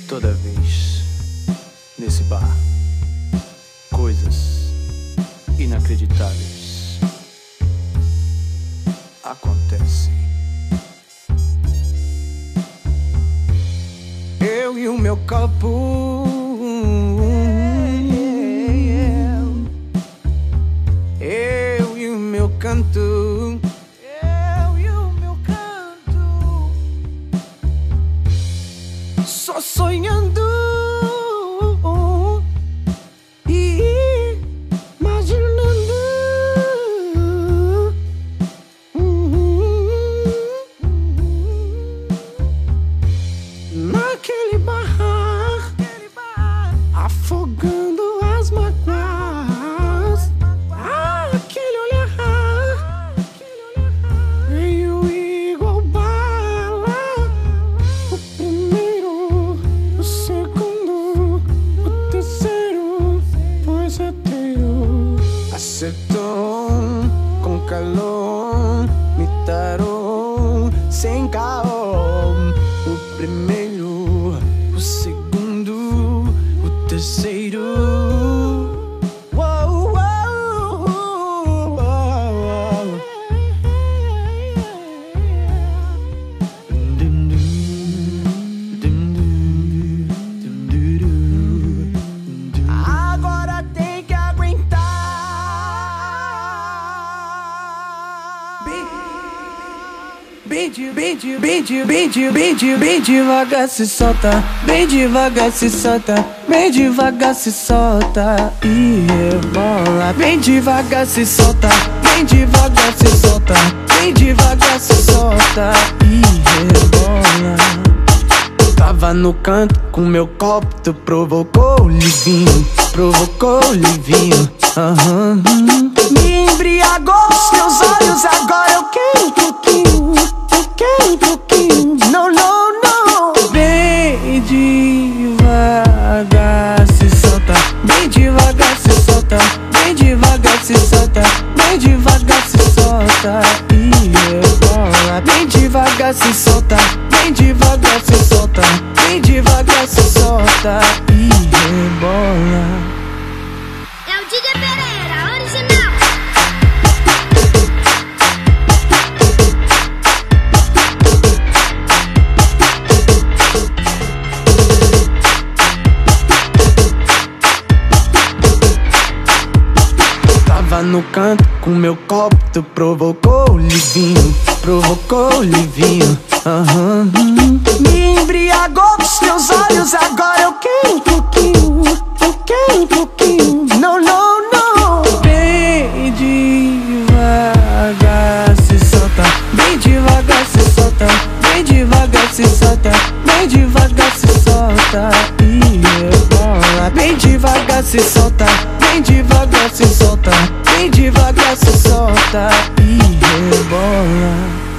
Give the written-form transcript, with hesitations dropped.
Toda vez nesse bar, coisas inacreditáveis acontecem. Eu e o meu copo, eu e o meu canto, só sonhando e imaginando naquele bar, afogando as mágoas. Aquele olhar veio igual bala. O primeiro, o segundo, o terceiro foi certeiro. Acertou com calor, me tarou sem caô. O primeiro, o segundo, o terceiro. Uou, uou, uou, uou. Dum, dum, dum, dum, dum, dum, dum. Agora tem que aguentar. Bem devagar se solta, bem devagar se solta, bem devagar se solta e rebola. Bem devagar se solta, bem devagar se solta, bem devagar se solta e rebola. Tava no canto com meu copo, tu provocou o livinho, provocou o livinho. Me embriagou os teus olhos, agora eu quero um pouquinho, eu quero um pouquinho. Não, não, não. Bem devagar se solta, bem devagar se solta, bem devagar se solta, bem devagar se solta e rebola. Bem devagar se solta, bem devagar se solta, bem devagar se solta e rebola. É o DJ Pereira, original. Tava no canto com meu copo, tu provocou o livinho, provocou o livinho. Me embriagou os teus olhos, agora eu quero um pouquinho, eu quero um pouquinho. Não, não, não. Bem devagar se solta, bem devagar se solta, bem devagar se solta, bem devagar se solta e rebola. Bem devagar se solta, bem devagar se solta, bem devagar se solta e rebola.